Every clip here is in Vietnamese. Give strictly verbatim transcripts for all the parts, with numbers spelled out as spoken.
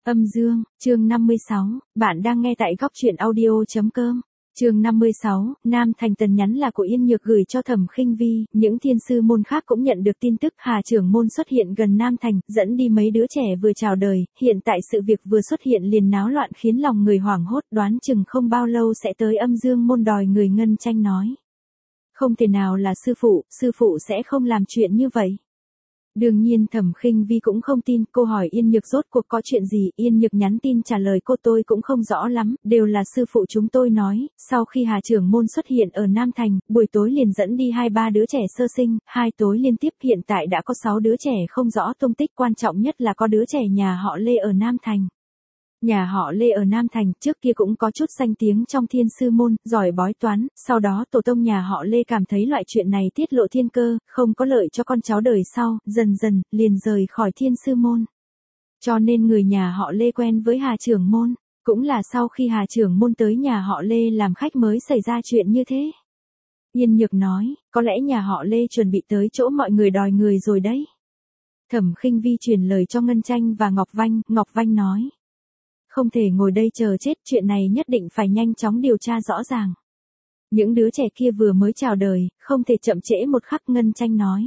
Âm dương, chương năm mươi sáu, bạn đang nghe tại góc truyện audio chấm com. Chương năm mươi sáu, Nam Thành tần nhắn là của Yên Nhược gửi cho Thẩm Khinh Vi, những thiên sư môn khác cũng nhận được tin tức Hà trưởng môn xuất hiện gần Nam Thành, dẫn đi mấy đứa trẻ vừa chào đời, hiện tại sự việc vừa xuất hiện liền náo loạn khiến lòng người hoảng hốt, đoán chừng không bao lâu sẽ tới Âm Dương môn đòi người Ngân Tranh nói. Không thể nào là sư phụ, sư phụ sẽ không làm chuyện như vậy. Đương nhiên Thẩm Khinh Vi cũng không tin, cô hỏi Yên Nhược rốt cuộc có chuyện gì, Yên Nhược nhắn tin trả lời cô tôi cũng không rõ lắm, đều là sư phụ chúng tôi nói, sau khi Hà trưởng môn xuất hiện ở Nam Thành, buổi tối liền dẫn đi hai ba đứa trẻ sơ sinh, hai tối liên tiếp hiện tại đã có sáu đứa trẻ không rõ tung tích, quan trọng nhất là có đứa trẻ nhà họ Lê ở Nam Thành. Nhà họ Lê ở Nam Thành trước kia cũng có chút danh tiếng trong thiên sư môn, giỏi bói toán, sau đó tổ tông nhà họ Lê cảm thấy loại chuyện này tiết lộ thiên cơ, không có lợi cho con cháu đời sau, dần dần, liền rời khỏi thiên sư môn. Cho nên người nhà họ Lê quen với Hà trưởng môn, cũng là sau khi Hà trưởng môn tới nhà họ Lê làm khách mới xảy ra chuyện như thế. Yên Nhược nói, có lẽ nhà họ Lê chuẩn bị tới chỗ mọi người đòi người rồi đấy. Thẩm Khinh Vi truyền lời cho Ngân Tranh và Ngọc Vanh, Ngọc Vanh nói. Không thể ngồi đây chờ chết, chuyện này nhất định phải nhanh chóng điều tra rõ ràng. Những đứa trẻ kia vừa mới chào đời, không thể chậm trễ một khắc, Ngân Tranh nói.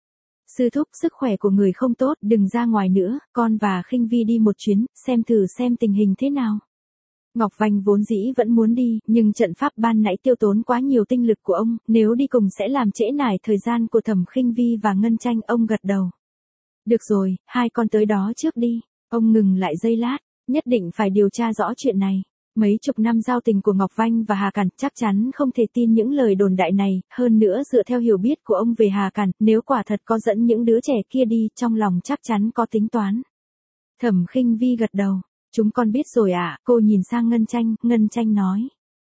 Sư thúc, sức khỏe của người không tốt, đừng ra ngoài nữa, con và Khinh Vi đi một chuyến, xem thử xem tình hình thế nào. Ngọc Vanh vốn dĩ vẫn muốn đi, nhưng trận pháp ban nãy tiêu tốn quá nhiều tinh lực của ông, nếu đi cùng sẽ làm trễ nải thời gian của Thẩm Khinh Vi và Ngân Tranh, ông gật đầu. Được rồi, hai con tới đó trước đi, ông ngừng lại giây lát. Nhất định phải điều tra rõ chuyện này. Mấy chục năm giao tình của Ngọc Vanh và Hà Cẩn chắc chắn không thể tin những lời đồn đại này, hơn nữa dựa theo hiểu biết của ông về Hà Cẩn, nếu quả thật có dẫn những đứa trẻ kia đi, trong lòng chắc chắn có tính toán. Thẩm Khinh Vi gật đầu, chúng con biết rồi ạ, à. Cô nhìn sang Ngân Tranh, Ngân Tranh nói.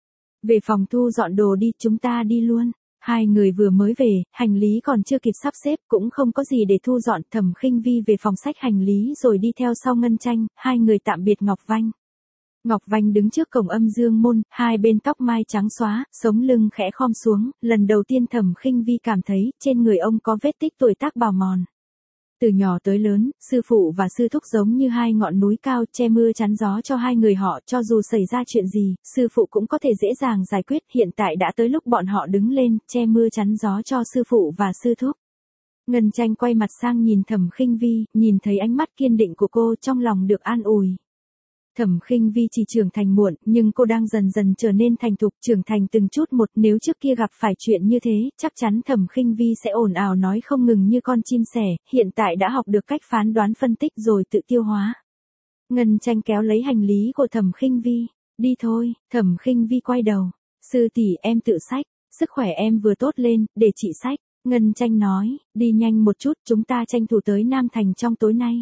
Về phòng thu dọn đồ đi, chúng ta đi luôn. Hai người vừa mới về, hành lý còn chưa kịp sắp xếp, cũng không có gì để thu dọn, Thẩm Khinh Vi về phòng xách hành lý rồi đi theo sau Ngân Tranh, hai người tạm biệt Ngọc Vanh. Ngọc Vanh đứng trước cổng Âm Dương môn, hai bên tóc mai trắng xóa, sống lưng khẽ khom xuống, lần đầu tiên Thẩm Khinh Vi cảm thấy, trên người ông có vết tích tuổi tác bào mòn. Từ nhỏ tới lớn, sư phụ và sư thúc giống như hai ngọn núi cao che mưa chắn gió cho hai người họ, cho dù xảy ra chuyện gì, sư phụ cũng có thể dễ dàng giải quyết, hiện tại đã tới lúc bọn họ đứng lên, che mưa chắn gió cho sư phụ và sư thúc. Ngân Tranh quay mặt sang nhìn Thẩm Khinh Vi, nhìn thấy ánh mắt kiên định của cô, trong lòng được an ủi. Thẩm Khinh Vi chỉ trưởng thành muộn, nhưng cô đang dần dần trở nên thành thục, trưởng thành từng chút một, nếu trước kia gặp phải chuyện như thế, chắc chắn Thẩm Khinh Vi sẽ ồn ào nói không ngừng như con chim sẻ, hiện tại đã học được cách phán đoán phân tích rồi tự tiêu hóa. Ngân Tranh kéo lấy hành lý của Thẩm Khinh Vi, đi thôi, Thẩm Khinh Vi quay đầu, sư tỷ em tự xách, sức khỏe em vừa tốt lên, để chị xách, Ngân Tranh nói, đi nhanh một chút, chúng ta tranh thủ tới Nam Thành trong tối nay.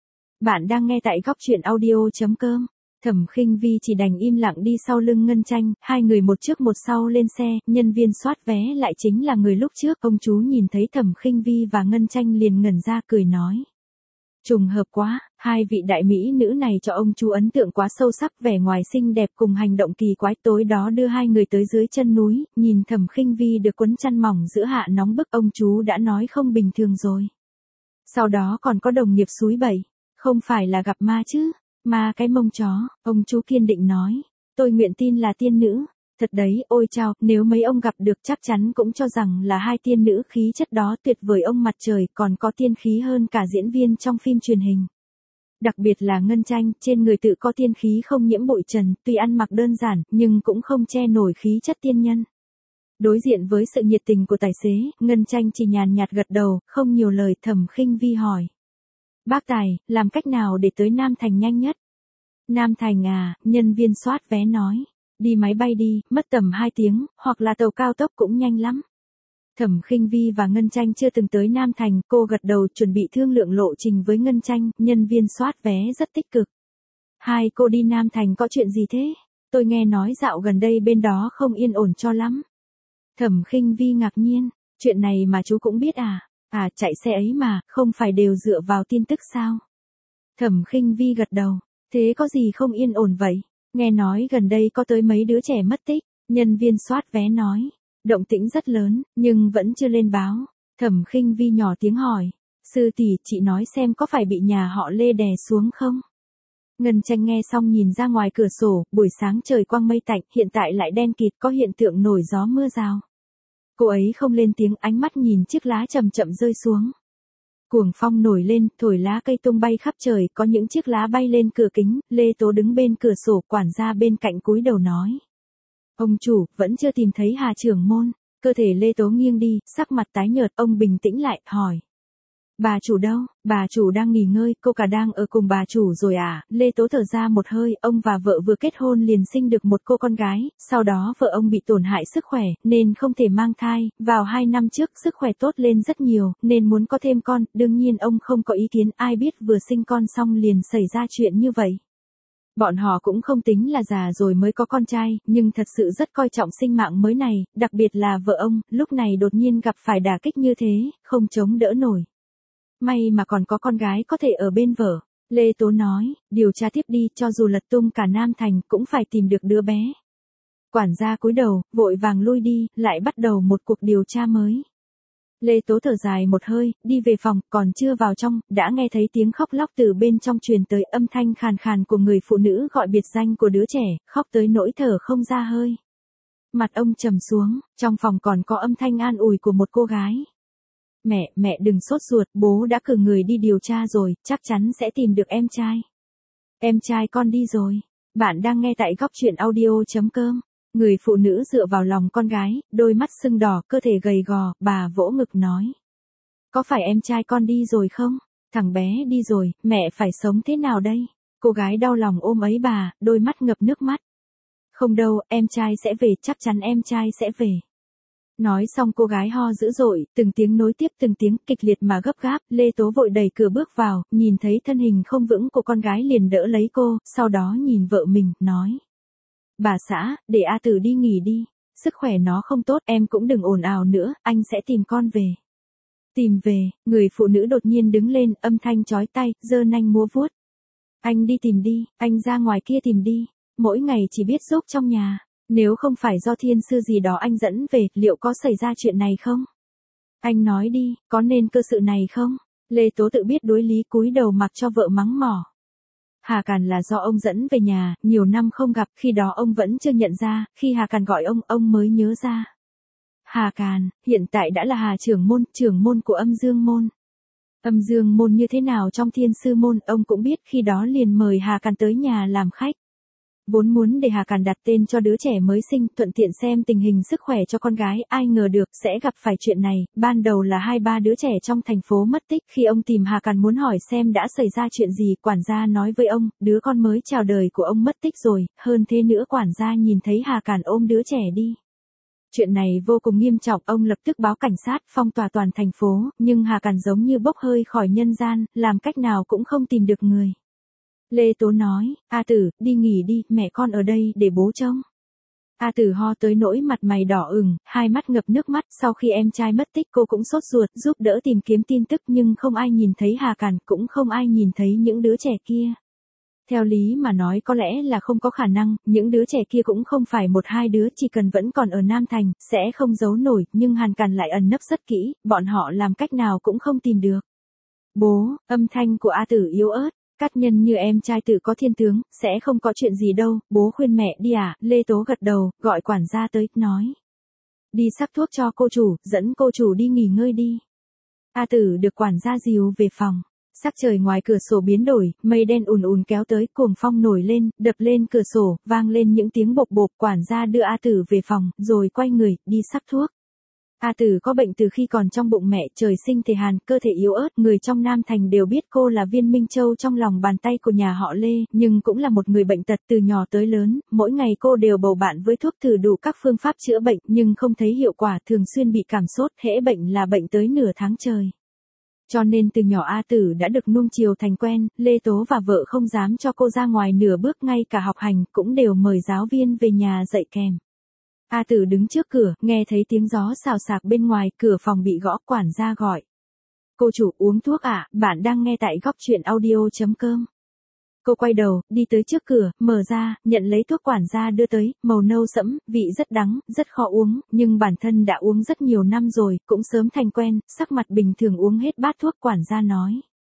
Bạn đang nghe tại góc truyện audio chấm com. Thẩm Khinh Vi chỉ đành im lặng đi sau lưng Ngân Tranh, hai người một trước một sau lên xe, nhân viên soát vé lại chính là người lúc trước, ông chú nhìn thấy Thẩm Khinh Vi và Ngân Tranh liền ngẩn ra cười nói. Trùng hợp quá, hai vị đại mỹ nữ này cho ông chú ấn tượng quá sâu sắc, vẻ ngoài xinh đẹp cùng hành động kỳ quái, tối đó đưa hai người tới dưới chân núi, nhìn Thẩm Khinh Vi được quấn chăn mỏng giữa hạ nóng bức, ông chú đã nói không bình thường rồi. Sau đó còn có đồng nghiệp xúi bẩy. Không phải là gặp ma chứ, ma cái mông chó, ông chú kiên định nói, tôi nguyện tin là tiên nữ, thật đấy, ôi chao, nếu mấy ông gặp được chắc chắn cũng cho rằng là hai tiên nữ, khí chất đó tuyệt vời, ông mặt trời còn có tiên khí hơn cả diễn viên trong phim truyền hình. Đặc biệt là Ngân Tranh, trên người tự có tiên khí không nhiễm bụi trần, tuy ăn mặc đơn giản, nhưng cũng không che nổi khí chất tiên nhân. Đối diện với sự nhiệt tình của tài xế, Ngân Tranh chỉ nhàn nhạt gật đầu, không nhiều lời. Thẩm Khinh Vi hỏi. Bác tài, làm cách nào để tới Nam Thành nhanh nhất? Nam Thành à, nhân viên soát vé nói. Đi máy bay đi, mất tầm hai tiếng, hoặc là tàu cao tốc cũng nhanh lắm. Thẩm Khinh Vi và Ngân Tranh chưa từng tới Nam Thành, cô gật đầu chuẩn bị thương lượng lộ trình với Ngân Tranh, nhân viên soát vé rất tích cực. Hai cô đi Nam Thành có chuyện gì thế? Tôi nghe nói dạo gần đây bên đó không yên ổn cho lắm. Thẩm Khinh Vi ngạc nhiên, chuyện này mà chú cũng biết à? À, chạy xe ấy mà, không phải đều dựa vào tin tức sao? Thẩm Khinh Vi gật đầu, thế có gì không yên ổn vậy? Nghe nói gần đây có tới mấy đứa trẻ mất tích, nhân viên soát vé nói, động tĩnh rất lớn, nhưng vẫn chưa lên báo. Thẩm Khinh Vi nhỏ tiếng hỏi, sư tỷ, chị nói xem có phải bị nhà họ Lê đè xuống không? Ngân Tranh nghe xong nhìn ra ngoài cửa sổ, buổi sáng trời quang mây tạnh, hiện tại lại đen kịt, có hiện tượng nổi gió mưa rào. Cô ấy không lên tiếng, ánh mắt nhìn chiếc lá chậm chậm rơi xuống. Cuồng phong nổi lên, thổi lá cây tung bay khắp trời, có những chiếc lá bay lên cửa kính, Lê Tố đứng bên cửa sổ, quản gia bên cạnh cúi đầu nói. Ông chủ, vẫn chưa tìm thấy Hà trưởng môn. Cơ thể Lê Tố nghiêng đi, sắc mặt tái nhợt, ông bình tĩnh lại, hỏi. Bà chủ đâu? Bà chủ đang nghỉ ngơi, cô cả đang ở cùng bà chủ rồi à? Lê Tố thở ra một hơi, ông và vợ vừa kết hôn liền sinh được một cô con gái, sau đó vợ ông bị tổn hại sức khỏe, nên không thể mang thai, vào hai năm trước sức khỏe tốt lên rất nhiều, nên muốn có thêm con, đương nhiên ông không có ý kiến, ai biết vừa sinh con xong liền xảy ra chuyện như vậy. Bọn họ cũng không tính là già rồi mới có con trai, nhưng thật sự rất coi trọng sinh mạng mới này, đặc biệt là vợ ông, lúc này đột nhiên gặp phải đả kích như thế, không chống đỡ nổi. May mà còn có con gái có thể ở bên vợ. Lê Tố nói, điều tra tiếp đi, cho dù lật tung cả Nam Thành cũng phải tìm được đứa bé. Quản gia cúi đầu, vội vàng lui đi, lại bắt đầu một cuộc điều tra mới. Lê Tố thở dài một hơi, đi về phòng, còn chưa vào trong, đã nghe thấy tiếng khóc lóc từ bên trong truyền tới, âm thanh khàn khàn của người phụ nữ gọi biệt danh của đứa trẻ, khóc tới nỗi thở không ra hơi. Mặt ông trầm xuống, trong phòng còn có âm thanh an ủi của một cô gái. Mẹ, mẹ đừng sốt ruột, bố đã cử người đi điều tra rồi, chắc chắn sẽ tìm được em trai. Em trai con đi rồi. Bạn đang nghe tại góc truyện audio chấm com. Người phụ nữ dựa vào lòng con gái, đôi mắt sưng đỏ, cơ thể gầy gò, bà vỗ ngực nói. Có phải em trai con đi rồi không? Thằng bé đi rồi, mẹ phải sống thế nào đây? Cô gái đau lòng ôm ấy bà, đôi mắt ngập nước mắt. Không đâu, em trai sẽ về, chắc chắn em trai sẽ về. Nói xong cô gái ho dữ dội, từng tiếng nối tiếp từng tiếng kịch liệt mà gấp gáp, Lê Tố vội đẩy cửa bước vào, nhìn thấy thân hình không vững của con gái liền đỡ lấy cô, sau đó nhìn vợ mình, nói. Bà xã, để A Tử đi nghỉ đi, sức khỏe nó không tốt, em cũng đừng ồn ào nữa, anh sẽ tìm con về. Tìm về, người phụ nữ đột nhiên đứng lên, âm thanh chói tai, giơ nanh múa vuốt. Anh đi tìm đi, anh ra ngoài kia tìm đi, mỗi ngày chỉ biết giúp trong nhà. Nếu không phải do thiên sư gì đó anh dẫn về, liệu có xảy ra chuyện này không? Anh nói đi, có nên cơ sự này không? Lê Tố tự biết đối lý, cúi đầu mặc cho vợ mắng mỏ. Hà Càn là do ông dẫn về nhà, nhiều năm không gặp, khi đó ông vẫn chưa nhận ra, khi Hà Càn gọi ông, ông mới nhớ ra. Hà Càn, hiện tại đã là Hà trưởng môn, trưởng môn của Âm Dương môn. Âm Dương môn như thế nào trong thiên sư môn, ông cũng biết, khi đó liền mời Hà Càn tới nhà làm khách. Vốn muốn để Hà Càn đặt tên cho đứa trẻ mới sinh, thuận tiện xem tình hình sức khỏe cho con gái, ai ngờ được sẽ gặp phải chuyện này, ban đầu là hai ba đứa trẻ trong thành phố mất tích, khi ông tìm Hà Càn muốn hỏi xem đã xảy ra chuyện gì, quản gia nói với ông, đứa con mới chào đời của ông mất tích rồi, hơn thế nữa quản gia nhìn thấy Hà Càn ôm đứa trẻ đi. Chuyện này vô cùng nghiêm trọng, ông lập tức báo cảnh sát, phong tỏa toàn thành phố, nhưng Hà Càn giống như bốc hơi khỏi nhân gian, làm cách nào cũng không tìm được người. Lê Tố nói, A Tử, đi nghỉ đi, mẹ con ở đây để bố trông. A Tử ho tới nỗi mặt mày đỏ ửng, hai mắt ngập nước mắt, sau khi em trai mất tích cô cũng sốt ruột, giúp đỡ tìm kiếm tin tức nhưng không ai nhìn thấy Hà Càn, cũng không ai nhìn thấy những đứa trẻ kia. Theo lý mà nói có lẽ là không có khả năng, những đứa trẻ kia cũng không phải một hai đứa, chỉ cần vẫn còn ở Nam Thành, sẽ không giấu nổi, nhưng Hàn Càn lại ẩn nấp rất kỹ, bọn họ làm cách nào cũng không tìm được. Bố, âm thanh của A Tử yếu ớt. Cát nhân như em trai tự có thiên tướng, sẽ không có chuyện gì đâu, bố khuyên mẹ đi à, Lê Tố gật đầu, gọi quản gia tới, nói. Đi sắc thuốc cho cô chủ, dẫn cô chủ đi nghỉ ngơi đi. A Tử được quản gia dìu về phòng. Sắc trời ngoài cửa sổ biến đổi, mây đen ùn ùn kéo tới, cuồng phong nổi lên, đập lên cửa sổ, vang lên những tiếng bộp bộp, quản gia đưa A Tử về phòng, rồi quay người, đi sắc thuốc. A Tử có bệnh từ khi còn trong bụng mẹ, trời sinh thể hàn, cơ thể yếu ớt, người trong Nam Thành đều biết cô là viên minh châu trong lòng bàn tay của nhà họ Lê, nhưng cũng là một người bệnh tật từ nhỏ tới lớn, mỗi ngày cô đều bầu bạn với thuốc thử đủ các phương pháp chữa bệnh, nhưng không thấy hiệu quả, thường xuyên bị cảm sốt, hễ bệnh là bệnh tới nửa tháng trời. Cho nên từ nhỏ A Tử đã được nuông chiều thành quen, Lê Tố và vợ không dám cho cô ra ngoài nửa bước, ngay cả học hành cũng đều mời giáo viên về nhà dạy kèm. A Tử đứng trước cửa, nghe thấy tiếng gió xào xạc bên ngoài, cửa phòng bị gõ, quản gia gọi. Cô chủ uống thuốc ạ, à? Bạn đang nghe tại góc truyện audio chấm com. Cô quay đầu, đi tới trước cửa, mở ra, nhận lấy thuốc quản gia đưa tới, màu nâu sẫm, vị rất đắng, rất khó uống, nhưng bản thân đã uống rất nhiều năm rồi, cũng sớm thành quen, sắc mặt bình thường uống hết bát thuốc, quản gia nói.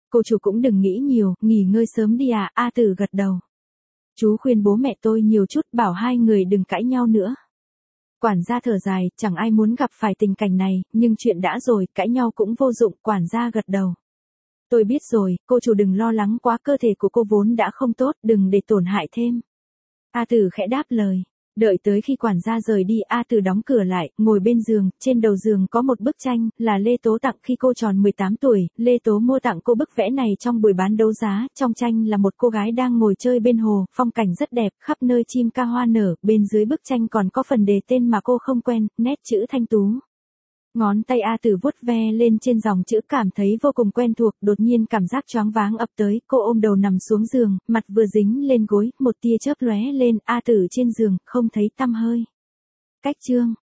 Cô chủ cũng đừng nghĩ nhiều, nghỉ ngơi sớm đi à, A Tử gật đầu. Chú khuyên bố mẹ tôi nhiều chút, bảo hai người đừng cãi nhau nữa. Quản gia thở dài, chẳng ai muốn gặp phải tình cảnh này, nhưng chuyện đã rồi, cãi nhau cũng vô dụng, quản gia gật đầu. Tôi biết rồi, cô chủ đừng lo lắng quá, cơ thể của cô vốn đã không tốt, đừng để tổn hại thêm. A Tử khẽ đáp lời. Đợi tới khi quản gia rời đi, A Tử đóng cửa lại, ngồi bên giường, trên đầu giường có một bức tranh, là Lê Tố tặng khi cô tròn mười tám tuổi, Lê Tố mua tặng cô bức vẽ này trong buổi bán đấu giá, trong tranh là một cô gái đang ngồi chơi bên hồ, phong cảnh rất đẹp, khắp nơi chim ca hoa nở, bên dưới bức tranh còn có phần đề tên mà cô không quen, nét chữ thanh tú. Ngón tay A Tử vuốt ve lên trên dòng chữ cảm thấy vô cùng quen thuộc, đột nhiên cảm giác choáng váng ập tới, cô ôm đầu nằm xuống giường, mặt vừa dính lên gối, một tia chớp lóe lên, A Tử trên giường, không thấy tăm hơi. Cách chương